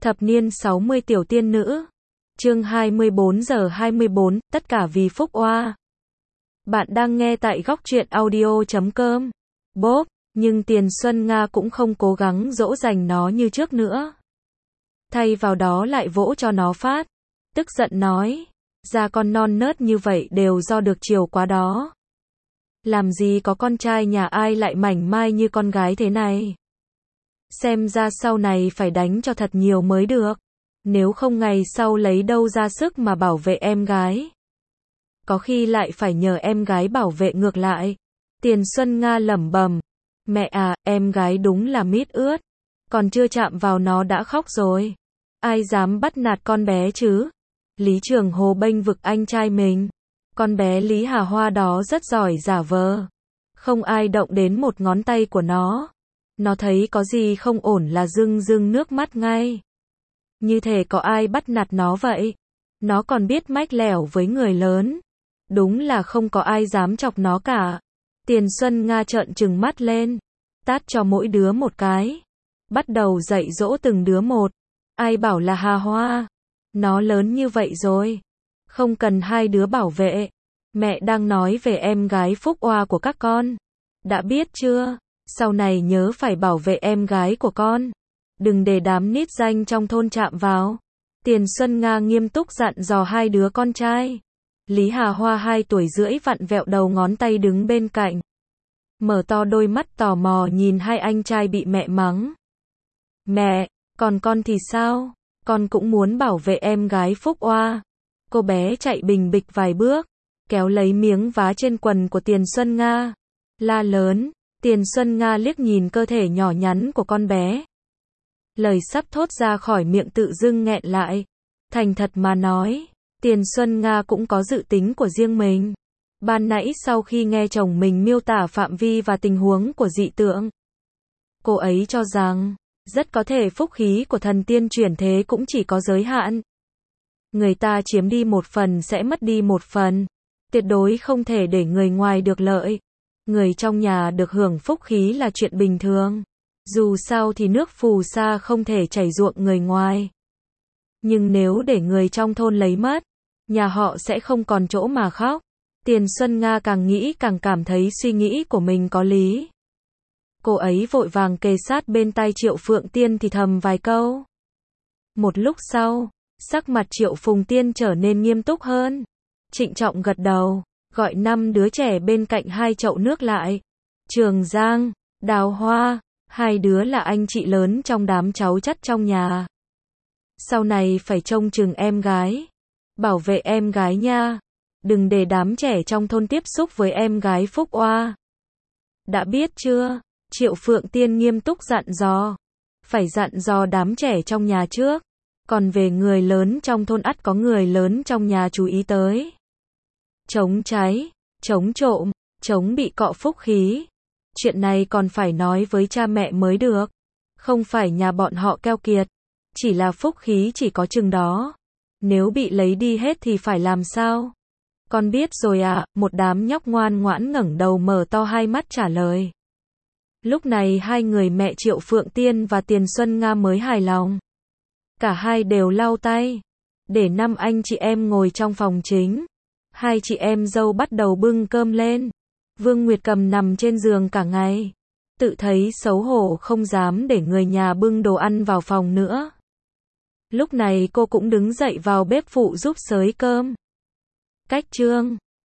Thập niên 60 tiểu tiên nữ. Chương 24 giờ 24, tất cả vì Phúc Oa. Bạn đang nghe tại góc truyện audio.com. Bốp, nhưng Tiền Xuân Nga cũng không cố gắng dỗ dành nó như trước nữa. Thay vào đó lại vỗ cho nó phát. Tức giận nói, da con non nớt như vậy đều do được chiều quá đó. Làm gì có con trai nhà ai lại mảnh mai như con gái thế này. Xem ra sau này phải đánh cho thật nhiều mới được. Nếu không ngày sau lấy đâu ra sức mà bảo vệ em gái. Có khi lại phải nhờ em gái bảo vệ ngược lại. Tiền Xuân Nga lẩm bẩm. Mẹ à, em gái đúng là mít ướt. Còn chưa chạm vào nó đã khóc rồi. Ai dám bắt nạt con bé chứ? Lý Trường Hồ bênh vực anh trai mình. Con bé Lý Hà Hoa đó rất giỏi giả vờ. Không ai động đến một ngón tay của nó. Nó thấy có gì không ổn là rưng rưng nước mắt ngay. Như thể có ai bắt nạt nó vậy. Nó còn biết mách lẻo với người lớn. Đúng là không có ai dám chọc nó cả. Tiền Xuân Nga trợn trừng mắt lên. Tát cho mỗi đứa một cái. Bắt đầu dạy dỗ từng đứa một. Ai bảo là Hà Hoa. Nó lớn như vậy rồi. Không cần hai đứa bảo vệ. Mẹ đang nói về em gái Phúc Oa của các con. Đã biết chưa? Sau này nhớ phải bảo vệ em gái của con. Đừng để đám nít danh trong thôn chạm vào. Tiền Xuân Nga nghiêm túc dặn dò hai đứa con trai. Lý Hà Hoa 2 tuổi rưỡi vặn vẹo đầu ngón tay đứng bên cạnh. Mở to đôi mắt tò mò nhìn hai anh trai bị mẹ mắng. Mẹ, còn con thì sao? Con cũng muốn bảo vệ em gái Phúc Oa. Cô bé chạy bình bịch vài bước, kéo lấy miếng vá trên quần của Tiền Xuân Nga. La lớn. Tiền Xuân Nga liếc nhìn cơ thể nhỏ nhắn của con bé. Lời sắp thốt ra khỏi miệng tự dưng nghẹn lại. Thành thật mà nói, Tiền Xuân Nga cũng có dự tính của riêng mình. Ban nãy sau khi nghe chồng mình miêu tả phạm vi và tình huống của dị tượng, cô ấy cho rằng, rất có thể phúc khí của thần tiên chuyển thế cũng chỉ có giới hạn. Người ta chiếm đi một phần sẽ mất đi một phần. Tuyệt đối không thể để người ngoài được lợi. Người trong nhà được hưởng phúc khí là chuyện bình thường. Dù sao thì nước phù sa không thể chảy ruộng người ngoài. Nhưng nếu để người trong thôn lấy mất, nhà họ sẽ không còn chỗ mà khóc. Tiền Xuân Nga càng nghĩ càng cảm thấy suy nghĩ của mình có lý. Cô ấy vội vàng kề sát bên tai Triệu Phượng Tiên thì thầm vài câu. Một lúc sau, sắc mặt Triệu Phùng Tiên trở nên nghiêm túc hơn. Trịnh trọng gật đầu, gọi 5 đứa trẻ bên cạnh 2 chậu nước lại. Trường Giang, Đào Hoa, 2 đứa là anh chị lớn trong đám cháu chắt trong nhà. Sau này phải trông chừng em gái. Bảo vệ em gái nha. Đừng để đám trẻ trong thôn tiếp xúc với em gái Phúc Oa. Đã biết chưa? Triệu Phượng Tiên nghiêm túc dặn dò. Phải dặn dò đám trẻ trong nhà trước. Còn về người lớn trong thôn ắt có người lớn trong nhà chú ý tới. Chống cháy, chống trộm, chống bị cọ phúc khí. Chuyện này còn phải nói với cha mẹ mới được. Không phải nhà bọn họ keo kiệt. Chỉ là phúc khí chỉ có chừng đó. Nếu bị lấy đi hết thì phải làm sao? Con biết rồi ạ, một đám nhóc ngoan ngoãn ngẩng đầu mở to hai mắt trả lời. Lúc này hai người mẹ Triệu Phượng Tiên và Tiền Xuân Nga mới hài lòng. Cả hai đều lau tay. Để 5 anh chị em ngồi trong phòng chính. 2 chị em dâu bắt đầu bưng cơm lên. Vương Nguyệt Cầm nằm trên giường cả ngày. Tự thấy xấu hổ không dám để người nhà bưng đồ ăn vào phòng nữa. Lúc này cô cũng đứng dậy vào bếp phụ giúp xới cơm. Cách Trương,